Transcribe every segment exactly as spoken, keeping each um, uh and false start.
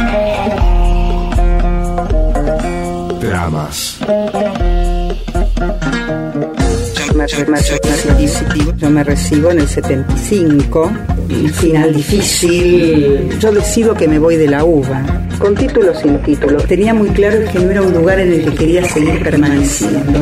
Dramas. Yo me recibo en el setenta y cinco, el final difícil. Yo decido que me voy de la UBA, con título o sin título. Tenía muy claro que no era un lugar en el que quería seguir permaneciendo.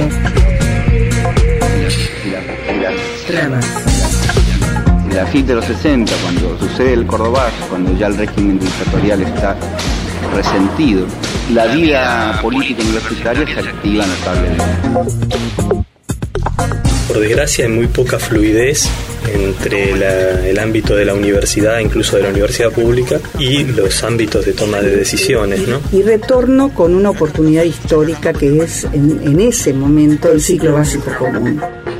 Dramas. La F I T de los sesenta, cuando sucede el Cordobazo, cuando ya el régimen dictatorial está resentido, la vida política universitaria se activa notablemente. Por desgracia hay muy poca fluidez entre la, el ámbito de la universidad, incluso de la universidad pública, y los ámbitos de toma de decisiones, ¿no? Y retorno con una oportunidad histórica que es en, en ese momento el ciclo básico común.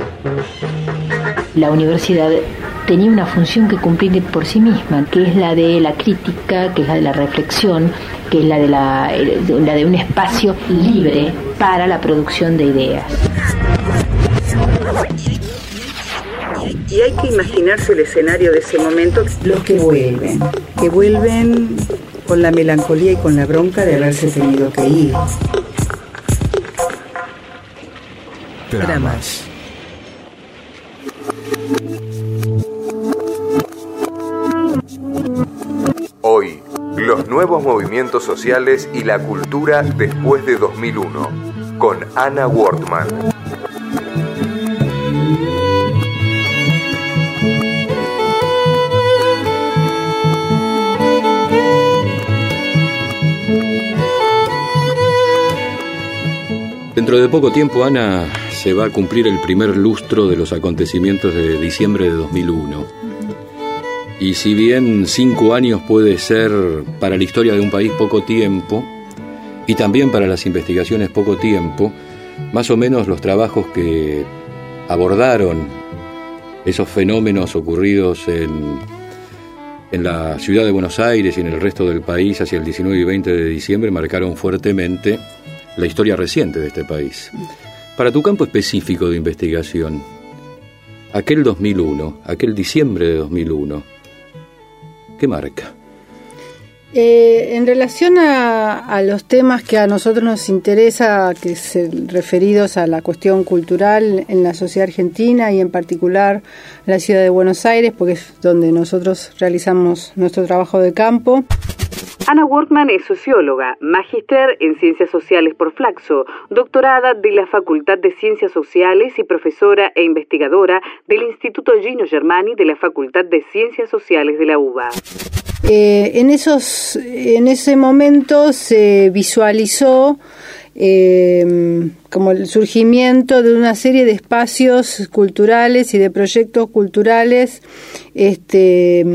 La universidad tenía una función que cumplir por sí misma, que es la de la crítica, que es la de la reflexión, que es la de, la, la de un espacio libre para la producción de ideas. Y hay que imaginarse el escenario de ese momento, los que vuelven, que vuelven con la melancolía y con la bronca de haberse tenido que ir. Dramas. Hoy, los nuevos movimientos sociales y la cultura después de dos mil uno, con Ana Wortman. Dentro de poco tiempo, Ana, se va a cumplir el primer lustro de los acontecimientos de diciembre de dos mil uno. Y si bien cinco años puede ser para la historia de un país poco tiempo, y también para las investigaciones poco tiempo, más o menos los trabajos que abordaron esos fenómenos ocurridos en, en la ciudad de Buenos Aires y en el resto del país hacia el diecinueve y veinte de diciembre marcaron fuertemente la historia reciente de este país. Para tu campo específico de investigación, aquel dos mil uno, aquel diciembre de dos mil uno, ¿qué marca? Eh, en relación a, a los temas que a nosotros nos interesa, que es el, referidos a la cuestión cultural en la sociedad argentina y en particular la ciudad de Buenos Aires, porque es donde nosotros realizamos nuestro trabajo de campo. Ana Wortman es socióloga, magíster en Ciencias Sociales por Flaxo, doctorada de la Facultad de Ciencias Sociales y profesora e investigadora del Instituto Gino Germani de la Facultad de Ciencias Sociales de la UBA. Eh, en esos, en ese momento se visualizó eh, como el surgimiento de una serie de espacios culturales y de proyectos culturales este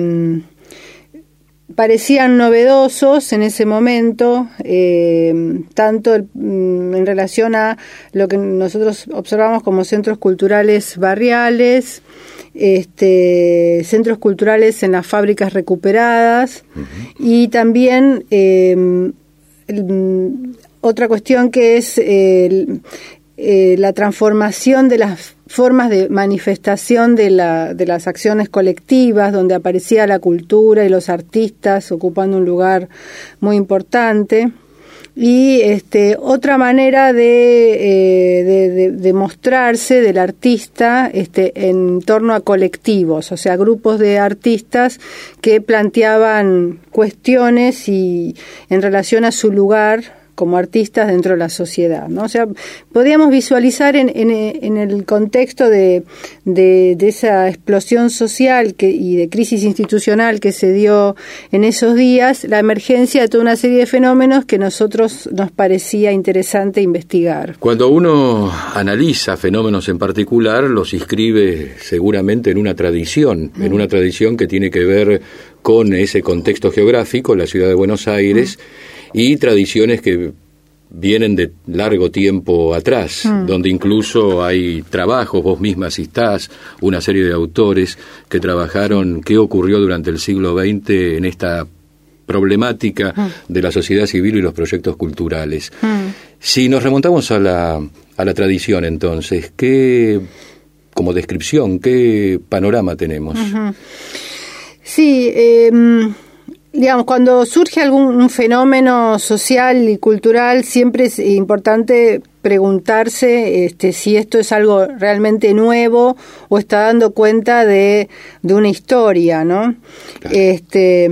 parecían novedosos en ese momento, eh, tanto el, en relación a lo que nosotros observamos como centros culturales barriales, este, centros culturales en las fábricas recuperadas, uh-huh. y también eh, el, otra cuestión que es el, eh, la transformación de las formas de manifestación de, la, de las acciones colectivas, donde aparecía la cultura y los artistas ocupando un lugar muy importante. Y este, otra manera de, eh, de, de, de mostrarse del artista este, en torno a colectivos, o sea, grupos de artistas que planteaban cuestiones y en relación a su lugar como artistas dentro de la sociedad, ¿no? O sea, podíamos visualizar en, en, en el contexto de, de, de esa explosión social que, y de crisis institucional que se dio en esos días, la emergencia de toda una serie de fenómenos que a nosotros nos parecía interesante investigar. Cuando uno analiza fenómenos en particular, los inscribe seguramente en una tradición, mm. en una tradición que tiene que ver con ese contexto geográfico, la ciudad de Buenos Aires, mm. y tradiciones que vienen de largo tiempo atrás, mm. donde incluso hay trabajos, vos misma citás una serie de autores que trabajaron qué ocurrió durante el siglo veinte en esta problemática mm. de la sociedad civil y los proyectos culturales. Mm. Si nos remontamos a la, a la tradición, entonces, ¿qué, como descripción, qué panorama tenemos? Uh-huh. Sí, eh... digamos, cuando surge algún fenómeno social y cultural, siempre es importante preguntarse este, si esto es algo realmente nuevo o está dando cuenta de, de una historia, ¿no? Claro. Este,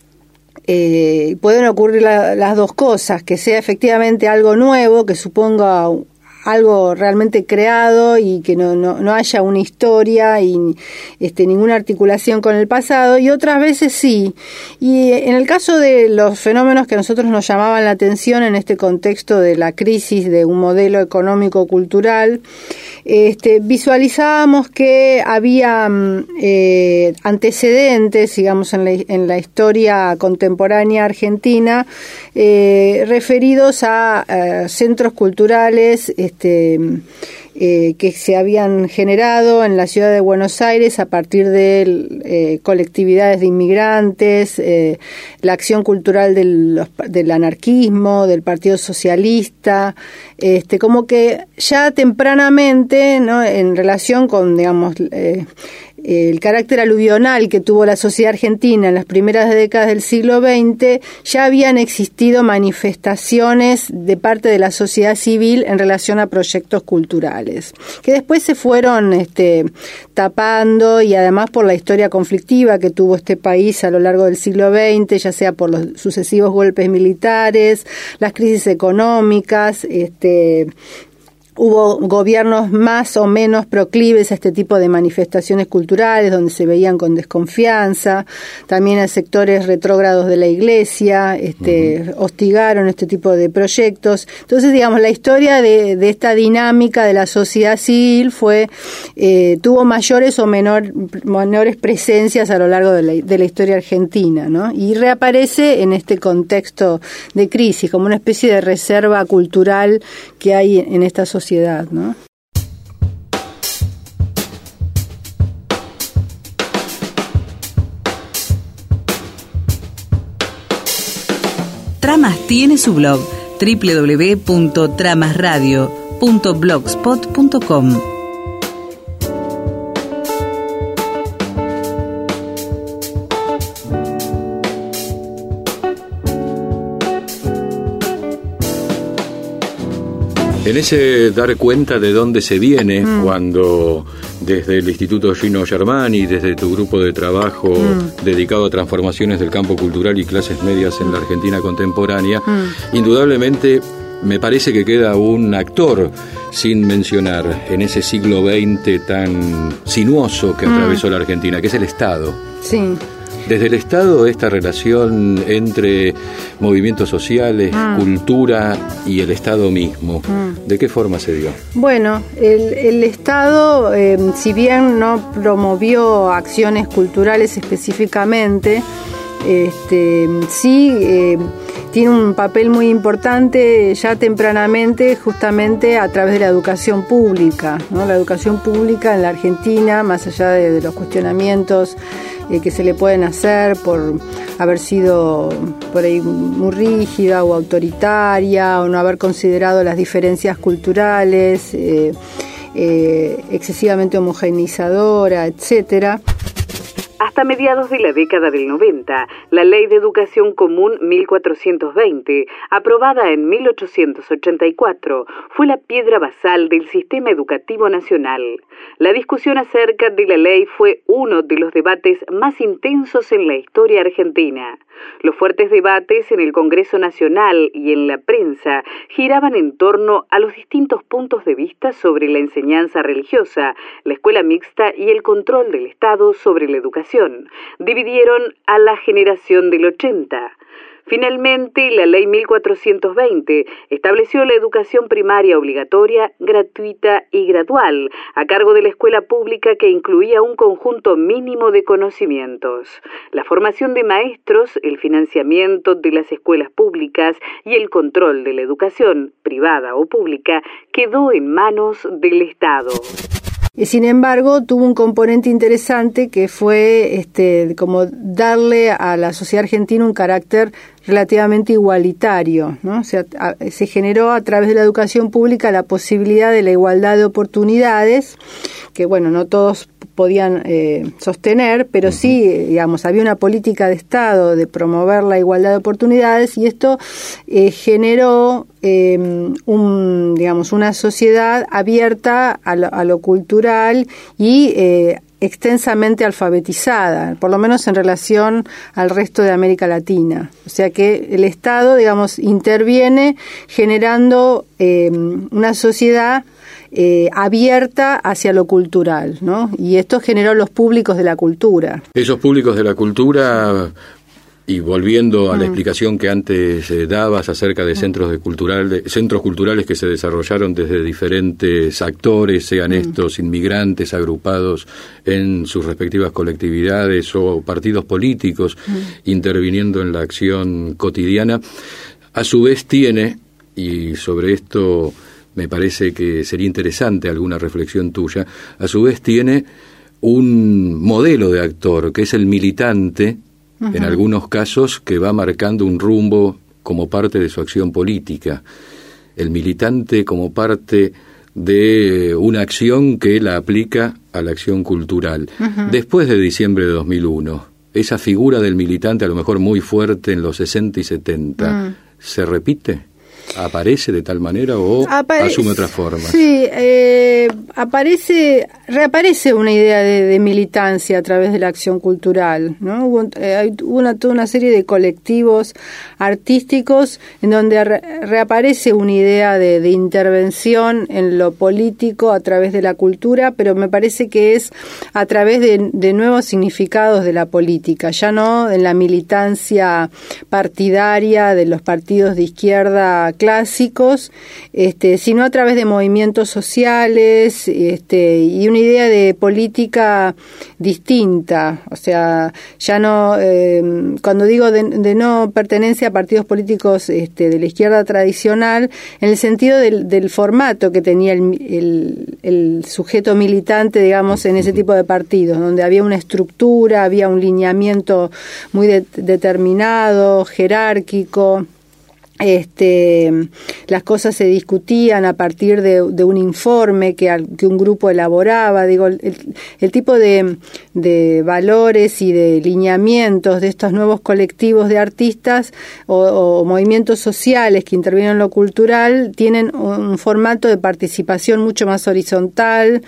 eh, pueden ocurrir la, las dos cosas, que sea efectivamente algo nuevo, que suponga algo realmente creado y que no, no, no haya una historia y este, ninguna articulación con el pasado, y otras veces sí. Y en el caso de los fenómenos que a nosotros nos llamaban la atención en este contexto de la crisis de un modelo económico-cultural, este, visualizábamos que había eh, antecedentes, digamos, en la, en la historia contemporánea argentina, eh, referidos a, a centros culturales este, eh, que se habían generado en la ciudad de Buenos Aires a partir de eh, colectividades de inmigrantes, eh, la acción cultural del, del anarquismo, del Partido Socialista, este, como que ya tempranamente, ¿no?, en relación con, digamos, eh, el carácter aluvional que tuvo la sociedad argentina en las primeras décadas del siglo veinte, ya habían existido manifestaciones de parte de la sociedad civil en relación a proyectos culturales, que después se fueron este, tapando, y además por la historia conflictiva que tuvo este país a lo largo del siglo veinte, ya sea por los sucesivos golpes militares, las crisis económicas, este hubo gobiernos más o menos proclives a este tipo de manifestaciones culturales, donde se veían con desconfianza. También a sectores retrógrados de la Iglesia este, uh-huh. hostigaron este tipo de proyectos. Entonces, digamos, la historia de, de esta dinámica de la sociedad civil fue eh, tuvo mayores o menor, menores presencias a lo largo de la, de la historia argentina, ¿no? Y reaparece en este contexto de crisis, como una especie de reserva cultural que hay en esta sociedad. ¿No? Tramas tiene su blog doble u doble u doble u punto tramas radio punto blogspot punto com. En ese dar cuenta de dónde se viene, mm. cuando desde el Instituto Gino Germani, desde tu grupo de trabajo mm. dedicado a transformaciones del campo cultural y clases medias en la Argentina contemporánea, mm. indudablemente me parece que queda un actor sin mencionar en ese siglo veinte tan sinuoso que atravesó mm. la Argentina, que es el Estado. Sí. Desde el Estado, esta relación entre movimientos sociales, mm. cultura y el Estado mismo, mm. ¿de qué forma se dio? Bueno, el, el Estado, eh, si bien no promovió acciones culturales específicamente, este, sí eh, tiene un papel muy importante ya tempranamente, justamente a través de la educación pública, ¿no? La educación pública en la Argentina, más allá de, de los cuestionamientos eh, que se le pueden hacer por haber sido por ahí muy rígida o autoritaria, o no haber considerado las diferencias culturales, eh, eh, excesivamente homogeneizadora, etcétera. Hasta mediados de la década del noventa, la Ley de Educación Común mil cuatrocientos veinte, aprobada en mil ochocientos ochenta y cuatro, fue la piedra basal del sistema educativo nacional. La discusión acerca de la ley fue uno de los debates más intensos en la historia argentina. Los fuertes debates en el Congreso Nacional y en la prensa giraban en torno a los distintos puntos de vista sobre la enseñanza religiosa, la escuela mixta y el control del Estado sobre la educación. Dividieron a la generación del ochenta. Finalmente, la Ley mil cuatrocientos veinte estableció la educación primaria obligatoria, gratuita y gradual, a cargo de la escuela pública, que incluía un conjunto mínimo de conocimientos. La formación de maestros, el financiamiento de las escuelas públicas y el control de la educación, privada o pública, quedó en manos del Estado. Sin embargo, tuvo un componente interesante que fue este, como darle a la sociedad argentina un carácter relativamente igualitario, ¿no? O sea, a, se generó a través de la educación pública la posibilidad de la igualdad de oportunidades, que bueno, no todos podían eh, sostener, pero sí, digamos, había una política de Estado de promover la igualdad de oportunidades, y esto eh, generó eh, un, digamos, una sociedad abierta a lo, a lo cultural y eh, extensamente alfabetizada, por lo menos en relación al resto de América Latina. O sea que el Estado, digamos, interviene generando eh, una sociedad Eh, abierta hacia lo cultural, ¿no? Y esto generó los públicos de la cultura. Esos públicos de la cultura, y volviendo a mm. la explicación que antes eh, dabas acerca de centros de cultural, de, centros culturales que se desarrollaron desde diferentes actores, sean mm. estos inmigrantes agrupados en sus respectivas colectividades o partidos políticos mm. interviniendo en la acción cotidiana, a su vez tiene, y sobre esto me parece que sería interesante alguna reflexión tuya, a su vez tiene un modelo de actor, que es el militante, uh-huh. en algunos casos, que va marcando un rumbo como parte de su acción política. El militante como parte de una acción que la aplica a la acción cultural. Uh-huh. Después de diciembre de dos mil uno, esa figura del militante, a lo mejor muy fuerte en los sesenta y setenta, uh-huh. ¿se repite? ¿Aparece de tal manera o Apare- asume otra forma? Sí, eh, aparece, reaparece una idea de, de militancia a través de la acción cultural, ¿no? Hubo, eh, hay una, toda una serie de colectivos artísticos en donde re, reaparece una idea de, de intervención en lo político a través de la cultura, pero me parece que es a través de, de nuevos significados de la política, ya no en la militancia partidaria de los partidos de izquierda clásicos, este, sino a través de movimientos sociales, este, y una idea de política distinta. O sea, ya no, eh, cuando digo de, de no pertenencia a partidos políticos este, de la izquierda tradicional, en el sentido del, del formato que tenía el, el, el sujeto militante, digamos, en ese tipo de partidos, donde había una estructura, había un lineamiento muy de, determinado, jerárquico. Este, las cosas se discutían a partir de, de un informe que, que un grupo elaboraba. Digo, el, el tipo de, de valores y de lineamientos de estos nuevos colectivos de artistas o, o movimientos sociales que intervienen en lo cultural tienen un formato de participación mucho más horizontal,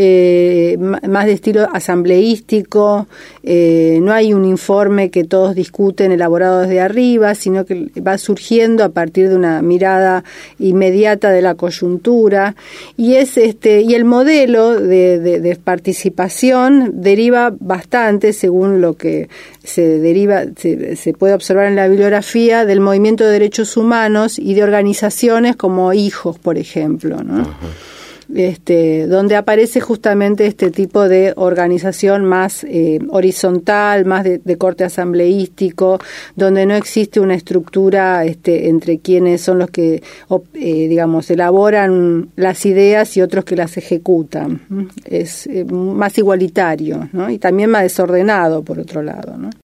eh, más de estilo asambleístico. Eh, no hay un informe que todos discuten elaborado desde arriba, sino que va surgiendo a partir de una mirada inmediata de la coyuntura, y es este y el modelo de, de, de participación deriva bastante, según lo que se deriva se, se puede observar en la bibliografía, del movimiento de derechos humanos y de organizaciones como Hijos, por ejemplo, ¿no? Ajá. Este, donde aparece justamente este tipo de organización más eh, horizontal, más de, de corte asambleístico, donde no existe una estructura este, entre quienes son los que, eh, digamos, elaboran las ideas y otros que las ejecutan. Es eh, más igualitario, ¿no? Y también más desordenado, por otro lado, ¿no?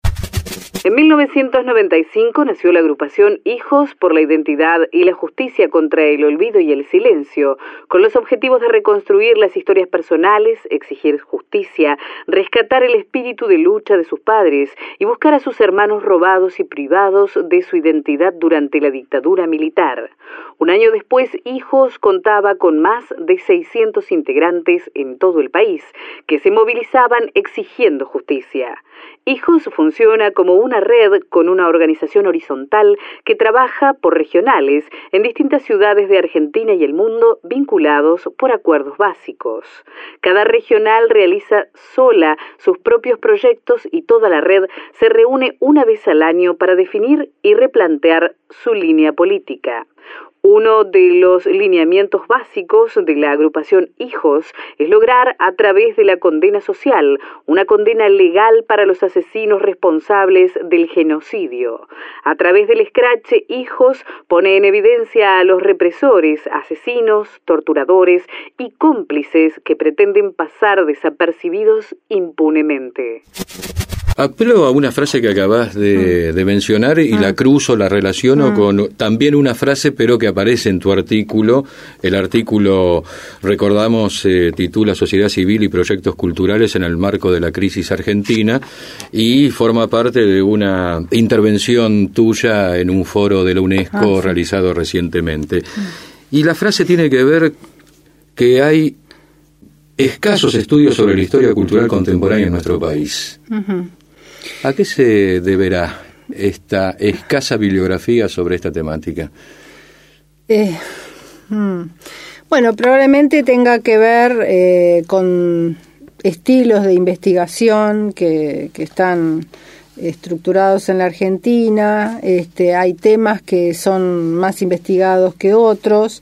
En mil novecientos noventa y cinco nació la agrupación Hijos por la Identidad y la Justicia contra el Olvido y el Silencio, con los objetivos de reconstruir las historias personales, exigir justicia, rescatar el espíritu de lucha de sus padres y buscar a sus hermanos robados y privados de su identidad durante la dictadura militar. Un año después, Hijos contaba con más de seiscientos integrantes en todo el país, que se movilizaban exigiendo justicia. Hijos funciona como una red con una organización horizontal que trabaja por regionales en distintas ciudades de Argentina y el mundo, vinculados por acuerdos básicos. Cada regional realiza sola sus propios proyectos y toda la red se reúne una vez al año para definir y replantear su línea política. Uno de los lineamientos básicos de la agrupación Hijos es lograr, a través de la condena social, una condena legal para los asesinos responsables del genocidio. A través del escrache, Hijos pone en evidencia a los represores, asesinos, torturadores y cómplices que pretenden pasar desapercibidos impunemente. Apelo a una frase que acabas de, de mencionar y mm. la cruzo, la relaciono mm. con también una frase, pero que aparece en tu artículo. El artículo, recordamos, eh, titula Sociedad Civil y Proyectos Culturales en el marco de la crisis argentina y forma parte de una intervención tuya en un foro de la UNESCO ah, sí. realizado recientemente. Mm. Y la frase tiene que ver que hay escasos estudios sobre la historia cultural contemporánea en nuestro país. Uh-huh. ¿A qué se deberá esta escasa bibliografía sobre esta temática? Eh, hmm. Bueno, probablemente tenga que ver eh, con estilos de investigación que, que están estructurados en la Argentina. Este, hay temas que son más investigados que otros.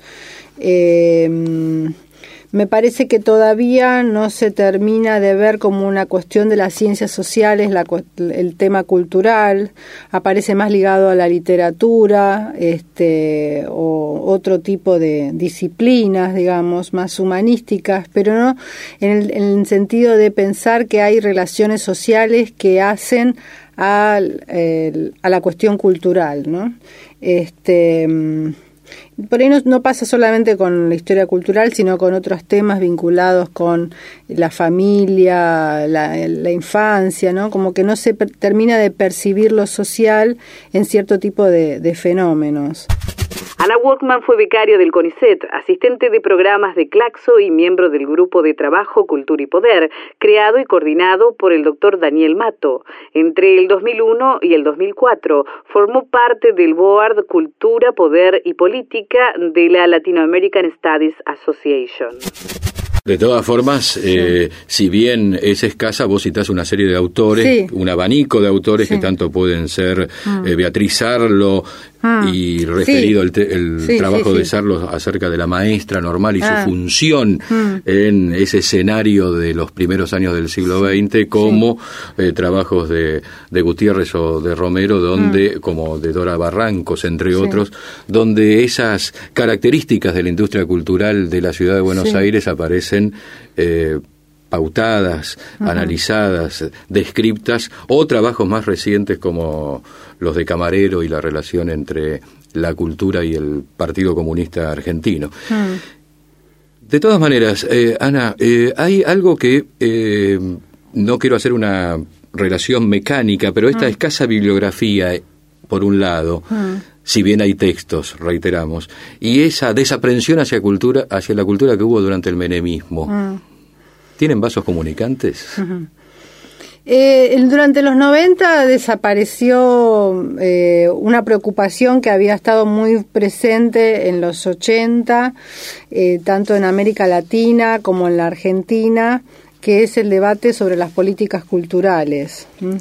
Eh, Me parece que todavía no se termina de ver como una cuestión de las ciencias sociales la, el tema cultural, aparece más ligado a la literatura este, o otro tipo de disciplinas, digamos, más humanísticas, pero no en el, en el sentido de pensar que hay relaciones sociales que hacen a, el, a la cuestión cultural, ¿no? Este... Por ahí no, no pasa solamente con la historia cultural, sino con otros temas vinculados con la familia, la, la infancia, ¿no? Como que no se per- termina de percibir lo social en cierto tipo de, de fenómenos. Ana Workman fue becaria del CONICET, asistente de programas de Claxo y miembro del Grupo de Trabajo Cultura y Poder, creado y coordinado por el doctor Daniel Mato. Entre el dos mil uno y el dos mil cuatro formó parte del Board Cultura, Poder y Política de la Latino American Studies Association. De todas formas, eh, sí. si bien es escasa, vos citás una serie de autores, sí. un abanico de autores sí. que tanto pueden ser mm. eh, Beatriz Arlo mm. y referido sí. el, te, el sí, trabajo sí, sí. de Sarlo acerca de la maestra normal y ah. su función mm. en ese escenario de los primeros años del siglo veinte, como sí. eh, trabajos de, de Gutiérrez o de Romero, donde mm. como de Dora Barrancos, entre sí. otros, donde esas características de la industria cultural de la ciudad de Buenos sí. Aires aparecen Eh, pautadas, uh-huh. analizadas, descriptas, o trabajos más recientes como los de Camarero y la relación entre la cultura y el Partido Comunista Argentino. Uh-huh. De todas maneras, eh, Ana, eh, hay algo que eh, no quiero hacer una relación mecánica, pero esta uh-huh. escasa bibliografía, por un lado, uh-huh. si bien hay textos, reiteramos, y esa desaprensión hacia cultura, hacia la cultura que hubo durante el menemismo, mm. ¿tienen vasos comunicantes? Uh-huh. Eh, durante los noventa desapareció eh, una preocupación que había estado muy presente en los ochenta, eh, tanto en América Latina como en la Argentina, que es el debate sobre las políticas culturales. ¿Mm?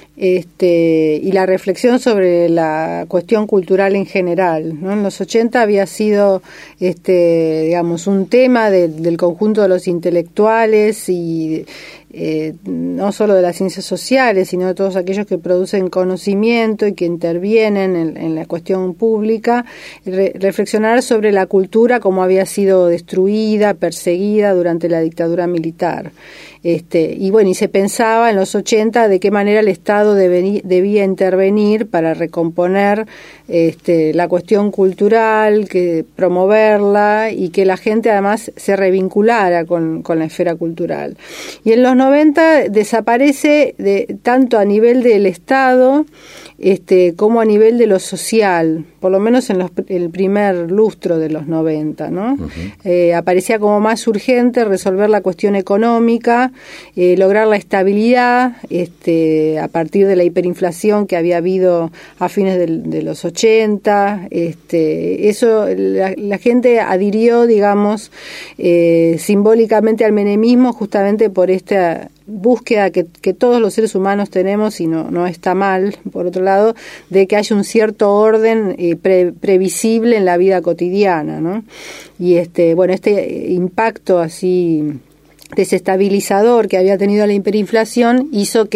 Este, y la reflexión sobre la cuestión cultural en general, ¿no? En los ochenta había sido, este, digamos, un tema de, del conjunto de los intelectuales y eh, no solo de las ciencias sociales, sino de todos aquellos que producen conocimiento y que intervienen en, en la cuestión pública, re, reflexionar sobre la cultura como había sido destruida, perseguida durante la dictadura militar. Este, y bueno, y se pensaba en los ochenta de qué manera el Estado debía, debía intervenir para recomponer este, la cuestión cultural, que promoverla y que la gente además se revinculara con, con la esfera cultural. Y en los noventa desaparece de, tanto a nivel del Estado este, como a nivel de lo social, por lo menos en los, el primer lustro de los noventa, ¿no? Uh-huh. Eh, aparecía como más urgente resolver la cuestión económica, eh, lograr la estabilidad este, a partir de la hiperinflación que había habido a fines de, de los ochenta. Este, eso la, la gente adhirió, digamos, eh, simbólicamente al menemismo justamente por esta búsqueda que, que todos los seres humanos tenemos, y no, no está mal, por otro lado, de que haya un cierto orden eh, pre, previsible en la vida cotidiana, ¿no? Y este, bueno, este impacto así desestabilizador que había tenido la hiperinflación hizo que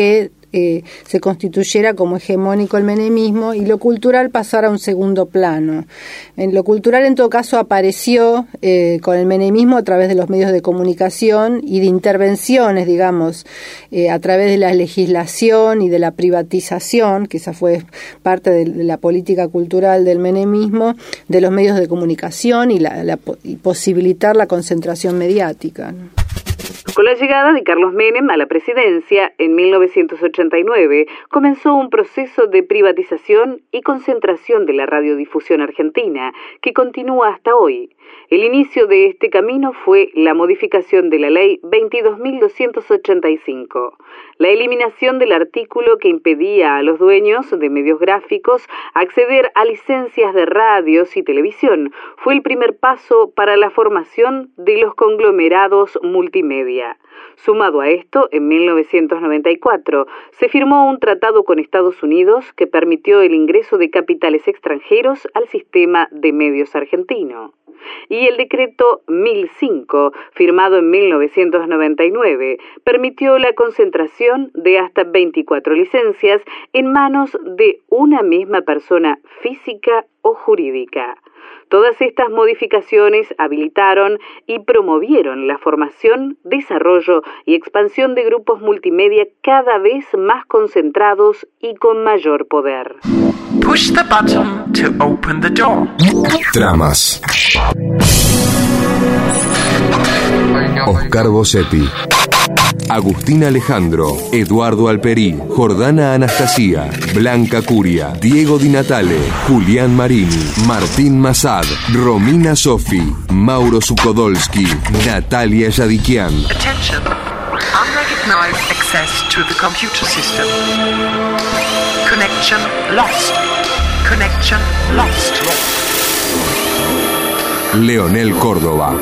eh, se constituyera como hegemónico el menemismo y lo cultural pasara a un segundo plano. En lo cultural, en todo caso, apareció eh, con el menemismo a través de los medios de comunicación y de intervenciones, digamos, eh, a través de la legislación y de la privatización, que esa fue parte de, de la política cultural del menemismo, de los medios de comunicación y, la, la, y posibilitar la concentración mediática, ¿no? Con la llegada de Carlos Menem a la presidencia en mil novecientos ochenta y nueve, comenzó un proceso de privatización y concentración de la radiodifusión argentina, que continúa hasta hoy. El inicio de este camino fue la modificación de la Ley veintidós mil doscientos ochenta y cinco, la eliminación del artículo que impedía a los dueños de medios gráficos acceder a licencias de radios y televisión. Fue el primer paso para la formación de los conglomerados multimedia. Sumado a esto, en mil novecientos noventa y cuatro se firmó un tratado con Estados Unidos que permitió el ingreso de capitales extranjeros al sistema de medios argentino. Y el decreto mil cinco, firmado en mil novecientos noventa y nueve, permitió la concentración de hasta veinticuatro licencias en manos de una misma persona física o jurídica. Todas estas modificaciones habilitaron y promovieron la formación, desarrollo y expansión de grupos multimedia cada vez más concentrados y con mayor poder. Push the button to open the door. Tramas. Oscar Bosetti, Agustín Alejandro, Eduardo Alperí, Jordana Anastasia, Blanca Curia, Diego Di Natale, Julián Marini, Martín Massad, Romina Sofi, Mauro Sukodolski, Natalia Yadikian. Attention. Unrecognized access to the computer system. Connection lost. Connection lost. Leonel Córdoba,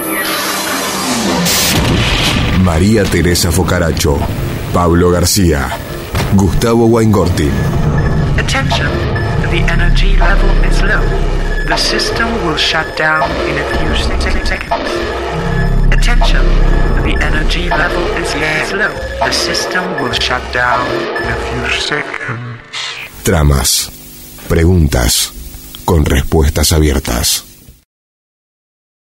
María Teresa Focaracho, Pablo García, Gustavo Waingortin. Attention, the energy level is low. The system will shut down in a few seconds. Attention, the energy level is low. The system will shut down in a few seconds. Tramas, preguntas con respuestas abiertas.